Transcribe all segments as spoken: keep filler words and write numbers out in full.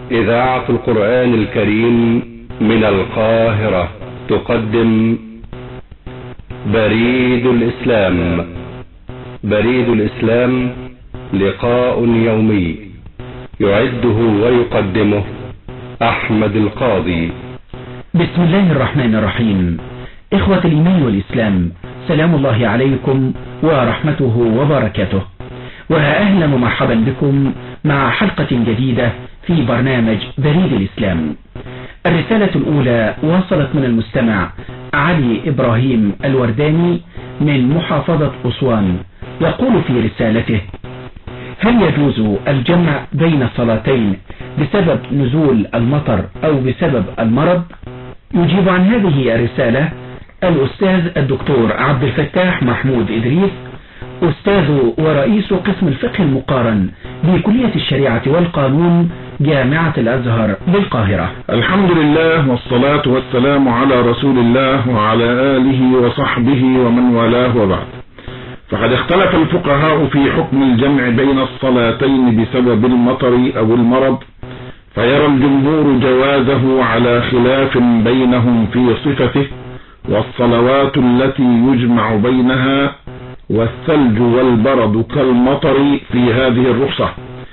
إذاعة القرآن الكريم من القاهرة تقدم بريد الإسلام. بريد الإسلام لقاء يومي يعده ويقدمه أحمد القاضي. بسم الله الرحمن الرحيم. إخوة الإيمان والإسلام، سلام الله عليكم ورحمته وبركاته، وأهلا ومرحبا بكم مع حلقة جديدة في برنامج بريد الإسلام. الرسالة الأولى وصلت من المستمع علي إبراهيم الورداني من محافظة أسوان، يقول في رسالته: هل يجوز الجمع بين الصلاتين بسبب نزول المطر أو بسبب المرض؟ يجيب عن هذه الرسالة الأستاذ الدكتور عبد الفتاح محمود إدريس، أستاذ ورئيس قسم الفقه المقارن بكلية الشريعة والقانون جامعة الأزهر بالقاهرة. الحمد لله والصلاة والسلام على رسول الله وعلى آله وصحبه ومن والاه، وبعد. فقد اختلف الفقهاء في حكم الجمع بين الصلاتين بسبب المطر أو المرض، فيرى الجمهور جوازه على خلاف بينهم في صفته، والصلوات التي يجمع بينها والثلج والبرد كالمطر في هذه الرخصة،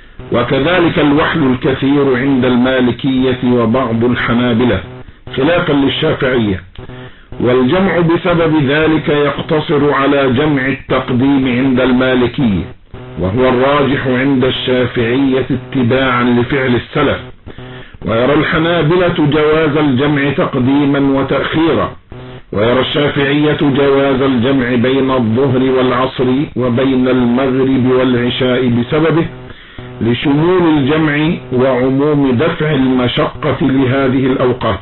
وكذلك الوحل الكثير عند المالكية وبعض الحنابلة خلافا للشافعية. والجمع بسبب ذلك يقتصر على جمع التقديم عند المالكية، وهو الراجح عند الشافعية اتباعا لفعل السلف. ويرى الحنابلة جواز الجمع تقديما وتأخيرا، ويرى الشافعية جواز الجمع بين الظهر والعصر وبين المغرب والعشاء بسببه، لشمول الجمع وعموم دفع المشقة لهذه الأوقات.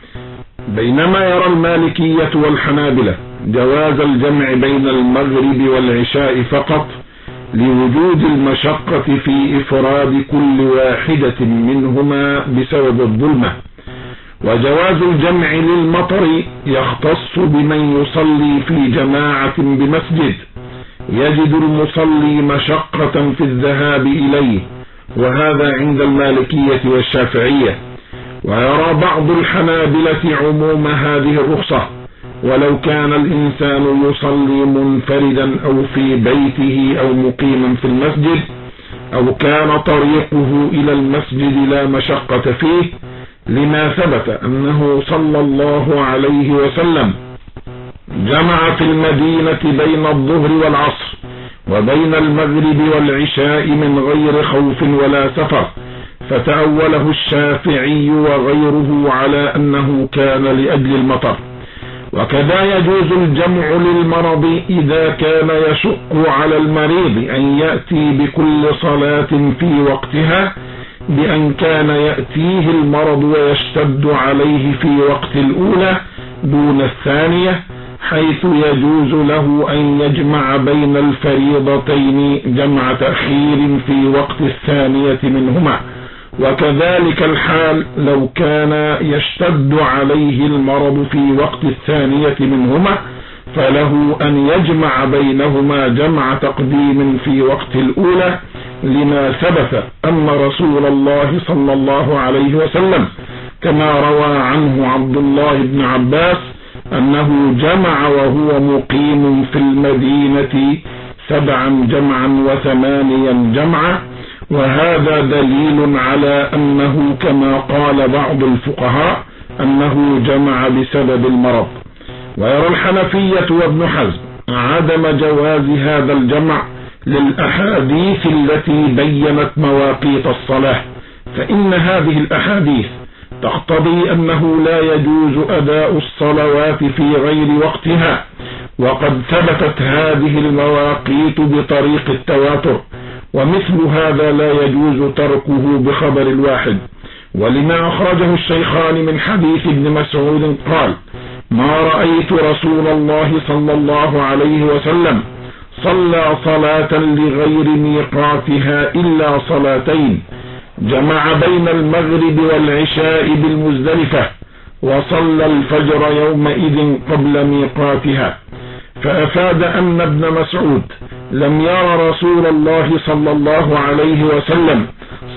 بينما يرى المالكية والحنابلة جواز الجمع بين المغرب والعشاء فقط، لوجود المشقة في إفراد كل واحدة منهما بسبب الظلمة. وجواز الجمع للمطر يختص بمن يصلي في جماعة بمسجد يجد المصلي مشقة في الذهاب إليه، وهذا عند المالكية والشافعية. ويرى بعض الحنابلة عموم هذه الرخصة، ولو كان الإنسان يصلي منفردا أو في بيته أو مقيما في المسجد، أو كان طريقه إلى المسجد لا مشقة فيه، لما ثبت أنه صلى الله عليه وسلم جمع في المدينة بين الظهر والعصر وبين المغرب والعشاء من غير خوف ولا سفر، فتأوله الشافعي وغيره على أنه كان لأجل المطر. وكذا يجوز الجمع للمرض إذا كان يشق على المريض أن يأتي بكل صلاة في وقتها، بأن كان يأتيه المرض ويشتد عليه في وقت الأولى دون الثانية، حيث يجوز له أن يجمع بين الفريضتين جمع تأخير في وقت الثانية منهما. وكذلك الحال لو كان يشتد عليه المرض في وقت الثانية منهما، فله أن يجمع بينهما جمع تقديم في وقت الأولى، لما ثبت أن رسول الله صلى الله عليه وسلم كما روى عنه عبد الله بن عباس أنه جمع وهو مقيم في المدينة سبعا جمعا وثمانيا جمعا، وهذا دليل على أنه كما قال بعض الفقهاء أنه جمع بسبب المرض. ويرى الحنفية وابن حزم عدم جواز هذا الجمع للأحاديث التي بينت مواقيت الصلاة، فإن هذه الأحاديث تقتضي أنه لا يجوز أداء الصلوات في غير وقتها، وقد ثبتت هذه المواقيت بطريق التواتر، ومثل هذا لا يجوز تركه بخبر الواحد. ولما أخرجه الشيخان من حديث ابن مسعود قال: ما رأيت رسول الله صلى الله عليه وسلم صلى صلاة لغير ميقاتها إلا صلاتين، جمع بين المغرب والعشاء بالمزدلفة، وصلى الفجر يومئذ قبل ميقاتها. فأفاد أن ابن مسعود لم يرى رسول الله صلى الله عليه وسلم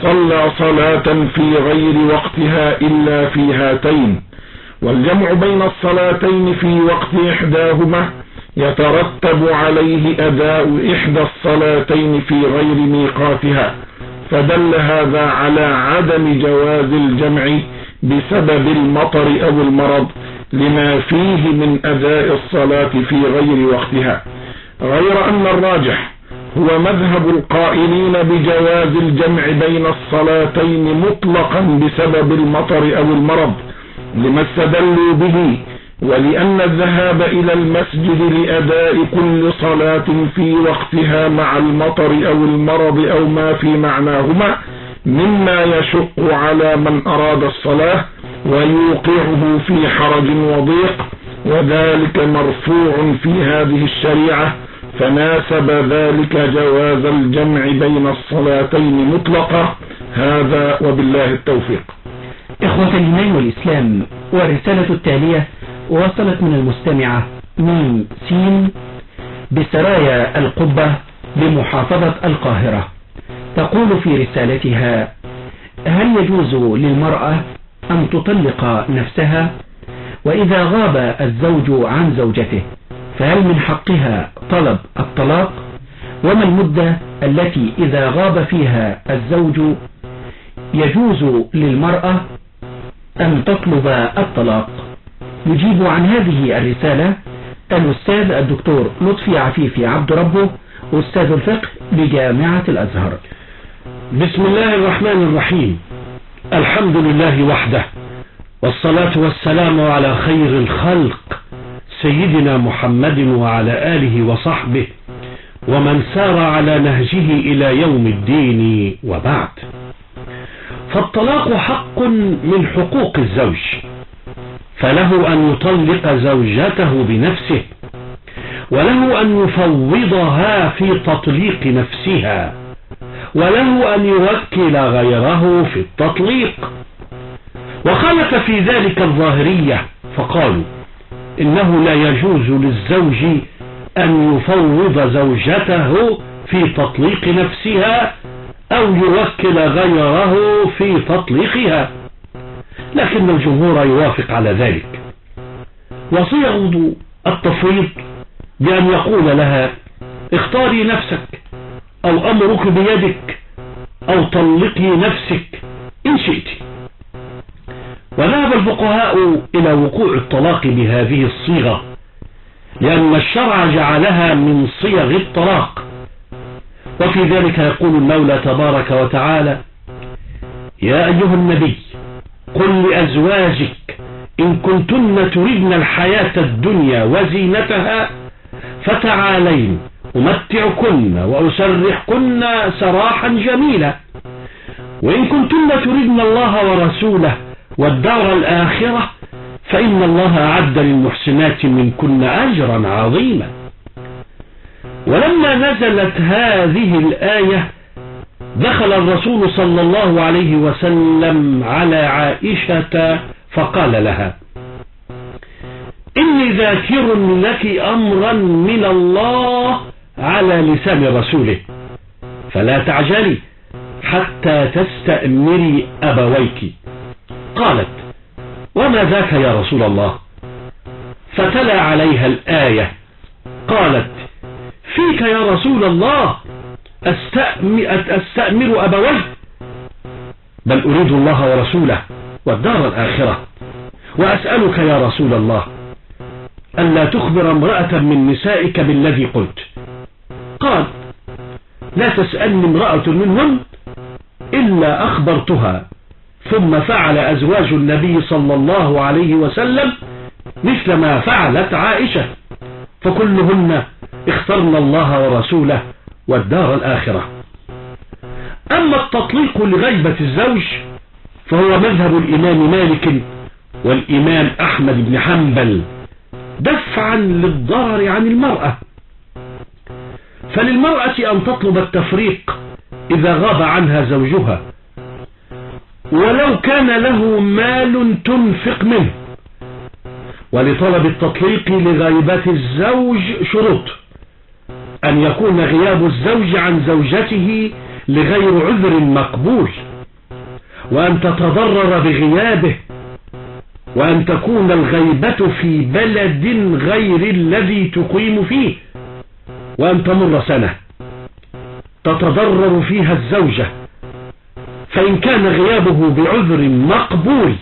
صلى صلاة في غير وقتها إلا في هاتين. والجمع بين الصلاتين في وقت إحداهما يترتب عليه أداء إحدى الصلاتين في غير ميقاتها، فدل هذا على عدم جواز الجمع بسبب المطر أو المرض لما فيه من أداء الصلاة في غير وقتها، غير أن الراجح هو مذهب القائلين بجواز الجمع بين الصلاتين مطلقا بسبب المطر أو المرض لما استدلوا به، ولأن الذهاب إلى المسجد لأداء كل صلاة في وقتها مع المطر أو المرض أو ما في معناهما مما يشق على من أراد الصلاة ويوقعه في حرج وضيق، وذلك مرفوع في هذه الشريعة، فناسب ذلك جواز الجمع بين الصلاتين مطلقة. هذا وبالله التوفيق. إخوة الإيمان والإسلام، والرسالة التالية وصلت من المستمعة ميم سين بسرايا القبة بمحافظة القاهرة، تقول في رسالتها: هل يجوز للمرأة أن تطلق نفسها؟ وإذا غاب الزوج عن زوجته فهل من حقها طلب الطلاق؟ وما المدة التي إذا غاب فيها الزوج يجوز للمرأة أن تطلب الطلاق؟ يجيب عن هذه الرسالة الأستاذ الدكتور لطفي عفيفي عبد ربه، أستاذ الفقه بجامعة الأزهر. بسم الله الرحمن الرحيم. الحمد لله وحده، والصلاة والسلام على خير الخلق سيدنا محمد وعلى آله وصحبه ومن سار على نهجه إلى يوم الدين، وبعد. فالطلاق حق من حقوق الزوج، فله أن يطلق زوجته بنفسه، وله أن يفوضها في تطليق نفسها، وله أن يوكل غيره في التطليق. وخالف في ذلك الظاهرية فقالوا إنه لا يجوز للزوج أن يفوض زوجته في تطليق نفسها أو يوكل غيره في تطليقها، لكن الجمهور يوافق على ذلك. وصيغ التفويض بأن يقول لها: اختاري نفسك، أو أمرك بيدك، أو طلقي نفسك إن شئت. وذهب الفقهاء إلى وقوع الطلاق بهذه الصيغة لأن الشرع جعلها من صيغ الطلاق. وفي ذلك يقول المولى تبارك وتعالى: يا أيها النبي قل لأزواجك إن كنتن تردن الحياة الدنيا وزينتها فتعالين أمتعكن وأسرحكن سراحا جميلا، وإن كنتن تردن الله ورسوله والدار الآخرة فإن الله أعد للمحسنات منكن أجرا عظيما. ولما نزلت هذه الآية دخل الرسول صلى الله عليه وسلم على عائشة فقال لها: إني ذاكر لك أمرا من الله على لسان رسوله، فلا تعجلي حتى تستأمري أبويك. قالت: وما ذاك يا رسول الله؟ فتلا عليها الآية. قالت: فيك يا رسول الله أستأمر أبوي؟ بل أريد الله ورسوله والدار الآخرة، وأسألك يا رسول الله ألا تخبر امرأة من نسائك بالذي قلت. قال: لا تسألني امرأة منهن إلا أخبرتها. ثم فعل أزواج النبي صلى الله عليه وسلم مثل ما فعلت عائشة، فكلهن اخترن الله ورسوله والدار الآخرة. أما التطليق لغيبة الزوج فهو مذهب الإمام مالك والإمام أحمد بن حنبل دفعا للضرر عن المرأة، فللمرأة أن تطلب التفريق إذا غاب عنها زوجها ولو كان له مال تنفق منه. ولطلب التطليق لغيبة الزوج شروط: أن يكون غياب الزوج عن زوجته لغير عذر مقبول، وأن تتضرر بغيابه، وأن تكون الغيبة في بلد غير الذي تقيم فيه، وأن تمر سنة تتضرر فيها الزوجة، فإن كان غيابه بعذر مقبول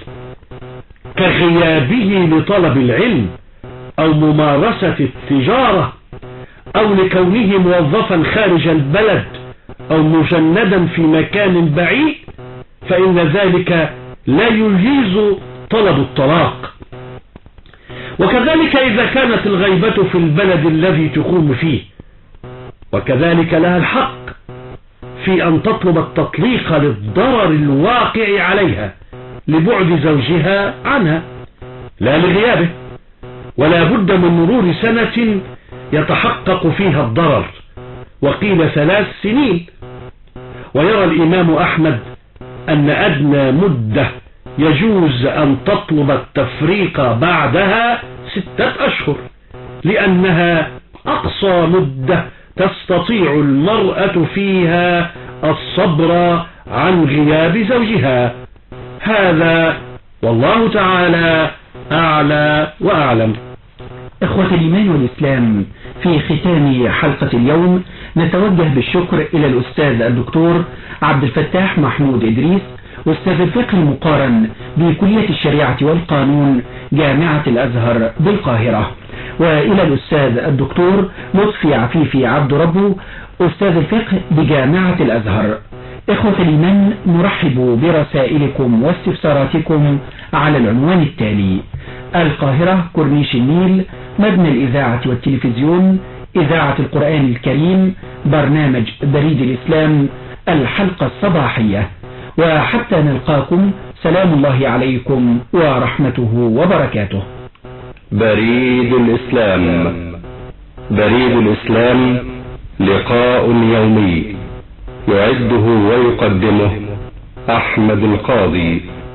كغيابه لطلب العلم أو ممارسة التجارة أو لكونه موظفا خارج البلد أو مجندا في مكان بعيد، فإن ذلك لا يجيز طلب الطلاق. وكذلك إذا كانت الغيبة في البلد الذي تقوم فيه، وكذلك لها الحق في أن تطلب التطليق للضرر الواقع عليها لبعد زوجها عنها لا لغيابه، ولا بد من مرور سنة يتحقق فيها الضرر، وقيل ثلاث سنين. ويرى الإمام أحمد أن أدنى مدة يجوز أن تطلب التفريق بعدها ستة أشهر، لأنها أقصى مدة تستطيع المرأة فيها الصبر عن غياب زوجها. هذا والله تعالى أعلى وأعلم. إخوة الإيمان والإسلام، في ختام حلقة اليوم نتوجه بالشكر إلى الأستاذ الدكتور عبد الفتاح محمود إدريس، أستاذ الفقه المقارن بكلية الشريعة والقانون جامعة الأزهر بالقاهرة، وإلى الأستاذ الدكتور لطفي عفيفي عبد ربه، أستاذ الفقه بجامعة الأزهر. إخوة الإيمان، نرحب برسائلكم واستفساراتكم على العنوان التالي: القاهرة، كورنيش النيل، مبنى الإذاعة والتلفزيون، إذاعة القرآن الكريم، برنامج بريد الإسلام، الحلقة الصباحية. وحتى نلقاكم، سلام الله عليكم ورحمته وبركاته. بريد الإسلام. بريد الإسلام لقاء يومي يعده ويقدمه أحمد القاضي.